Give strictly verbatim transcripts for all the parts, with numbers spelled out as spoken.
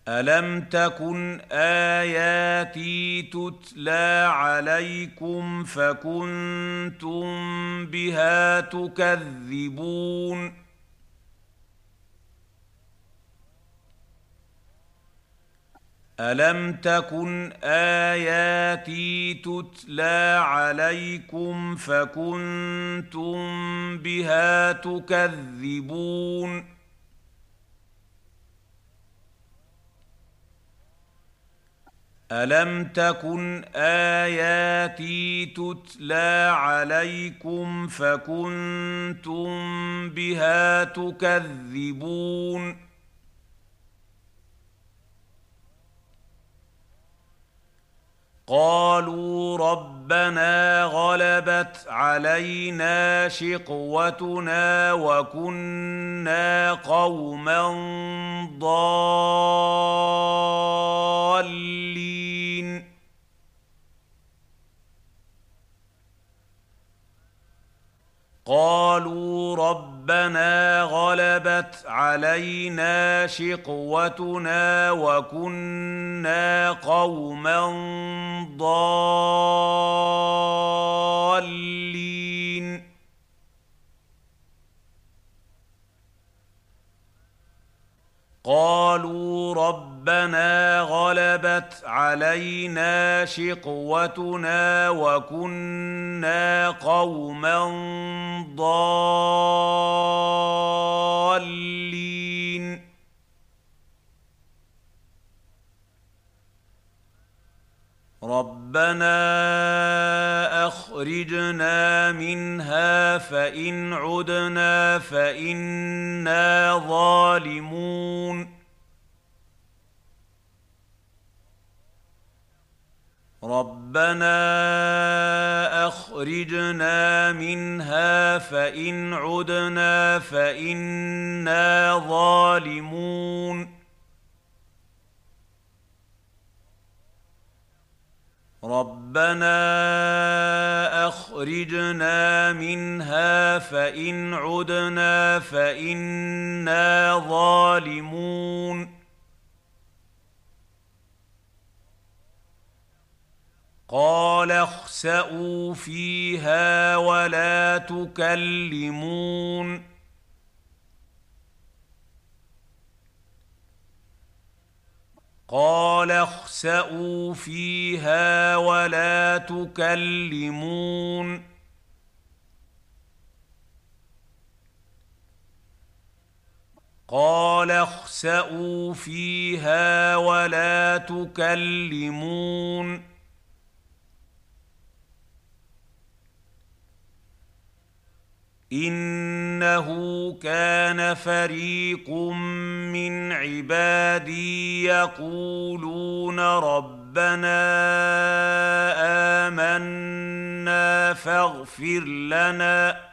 ألم تكن آياتي تتلى عليكم فكنتم بها تكذبون ألم تكن آياتي تتلى عليكم فكنتم بها تكذبون ألم تكن آياتي تتلى عليكم فكنتم بها تكذبون قالوا ربنا غلبت علينا شقوتنا وكنا قوما ضالين قالوا ربنا غلبت علينا شقوتنا وكنا قوما ضالين قالوا ربنا غلبت علينا شقوتنا وكنا قوما ضالين ربنا أخرجنا منها فإن عدنا فإنا ظالمون ربنا أخرجنا منها فإن عدنا فإنا ظالمون ربنا أخرجنا منها فإن عدنا فإنا ظالمون قال اخسئوا فيها ولا تكلمون قال اخسئوا فيها ولا تكلمون قال اخسئوا فيها ولا تكلمون إنه كان فريق من عبادي يقولون ربنا آمنا فاغفر لنا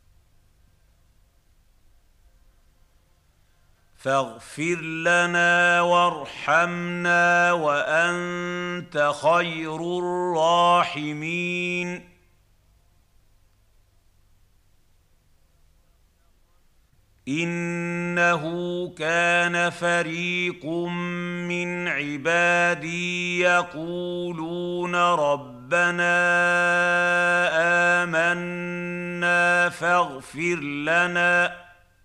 فاغفر لنا وارحمنا وأنت خير الراحمين إنه كان فريق من عبادي يقولون ربنا آمنا فاغفر لنا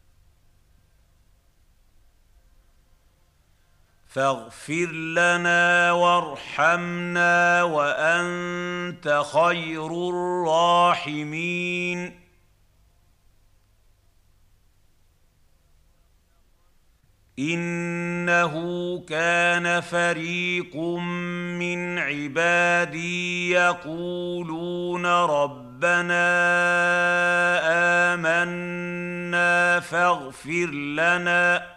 فاغفر لنا وارحمنا وأنت خير الراحمين إنه كان فريق من عبادي يقولون ربنا آمنا فاغفر لنا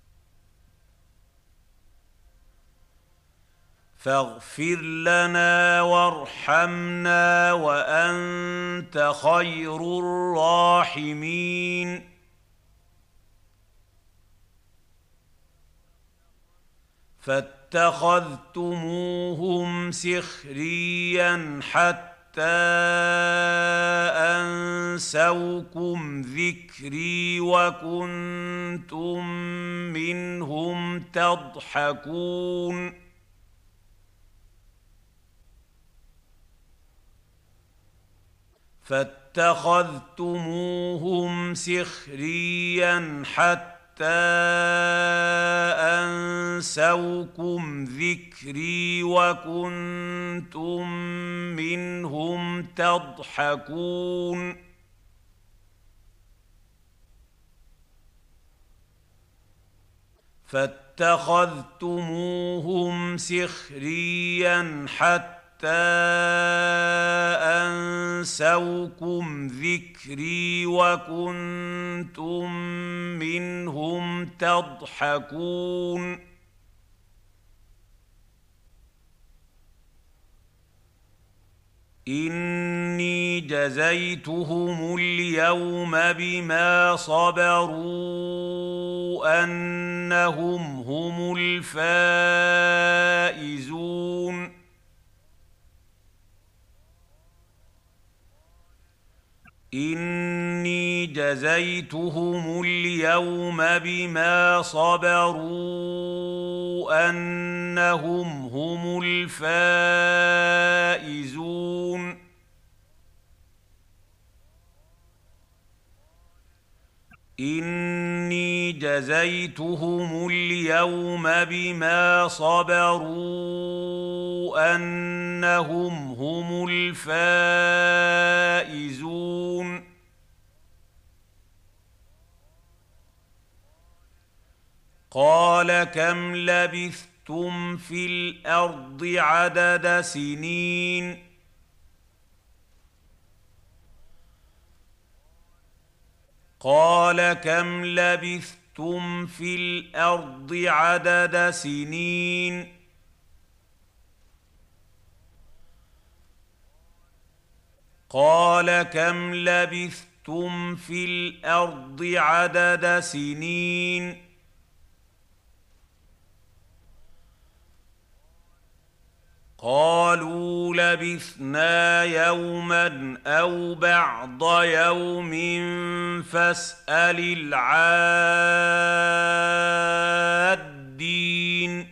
فاغفر لنا وارحمنا وأنت خير الراحمين فاتخذتموهم سخريا حتى أنسوكم ذكري وكنتم منهم تضحكون فاتخذتموهم سخريا حتى أنسوكم ذكري وكنتم منهم تضحكون فاتخذتموهم سخريا حتى أنسوكم ذكري وكنتم منهم تضحكون إني جزيتهم اليوم بما صبروا أنهم هم الفائزون إني جزيتهم اليوم بما صبروا أنهم هم الفائزون إني جزيتهم اليوم بما صبروا أنهم هم الفائزون قال كم لبثتم في الأرض عدد سنين قال كم لبثتم في الأرض عدد سنين قال كم لبثتم في الأرض عدد سنين قالوا لبثنا يوما أو بعض يوم فاسأل العادين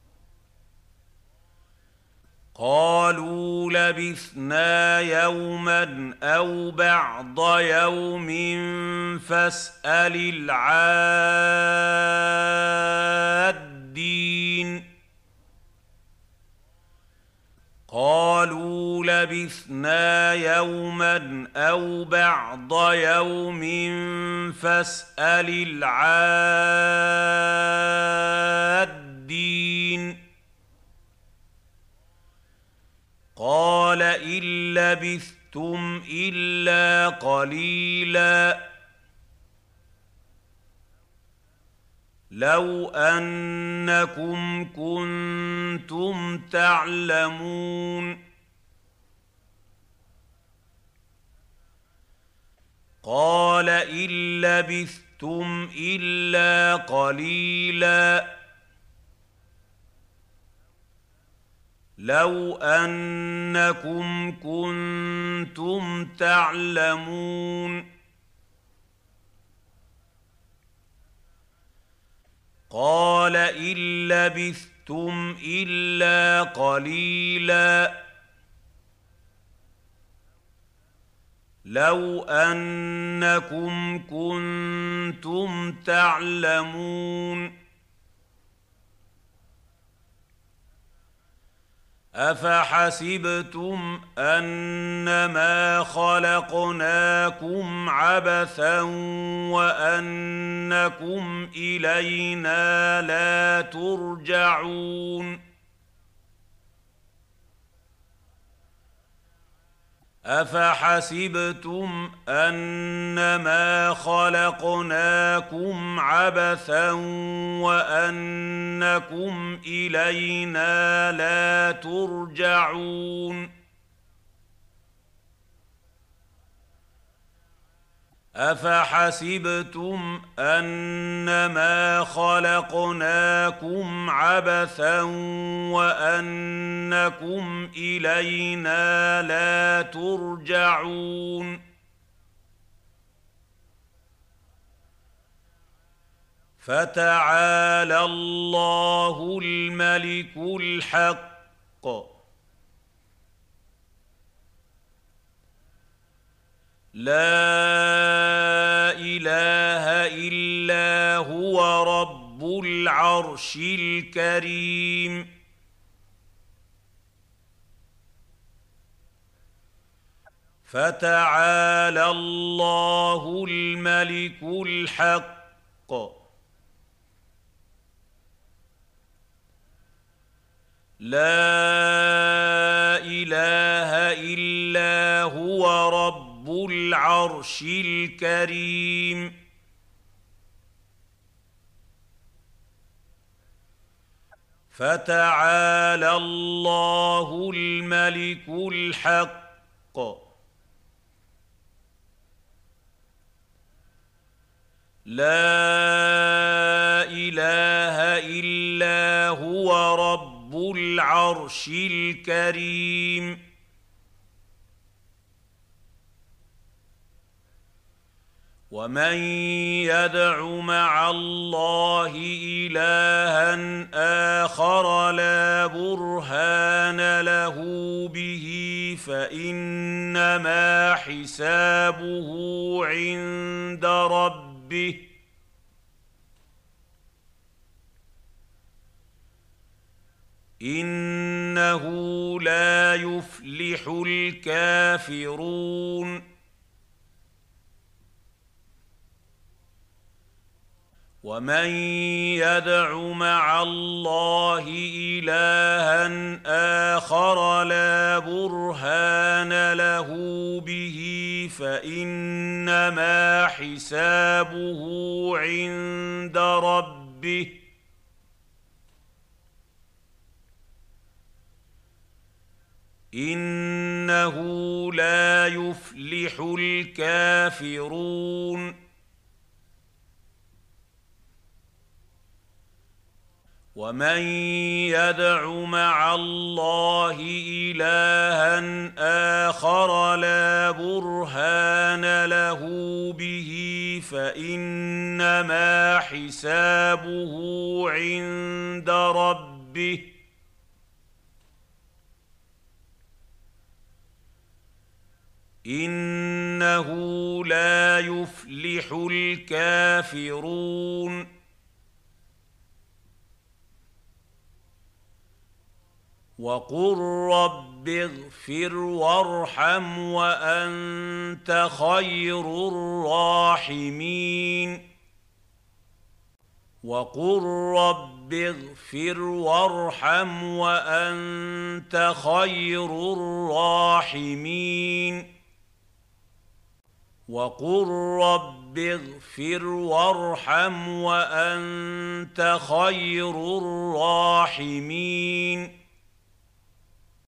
قالوا لبثنا يوما أو بعض يوم فاسأل العادين قالوا لبثنا يوما أو بعض يوم فاسأل العادين قال إن لبثتم إلا قليلا لو أنكم كنتم تعلمون قال إن لبثتم إلا قليلا لو أنكم كنتم تعلمون قال إن لبثتم إلا قليلا لو أنكم كنتم تعلمون أفحسبتم أنما خلقناكم عبثا وأنكم إلينا لا ترجعون أفحسبتم أنما خلقناكم عبثا وأنكم إلينا لا ترجعون أفحسبتم أنما خلقناكم عبثا وأنكم إلينا لا ترجعون فتعالى الله الملك الحق لا إله إلا هو رب العرش الكريم فتعالى الله الملك الحق لا إله إلا هو رب العرش الكريم فتعالى الله الملك الحق لا إله إلا هو رب العرش الكريم ومن يدع مع الله إلها آخر لا برهان له به فإنما حسابه عند ربه إنه لا يفلح الكافرون ومن يدع مع الله إلها آخر لا برهان له به فإنما حسابه عند ربه إنه لا يفلح الكافرون ومن يدع مع الله إلها آخر لا برهان له به فإنما حسابه عند ربه إنه لا يفلح الكافرون وقل رب اغفر وارحم وأنت خير الراحمين وقل رب اغفر وارحم وأنت خير الراحمين وقل رب اغفر وارحم وأنت خير الراحمين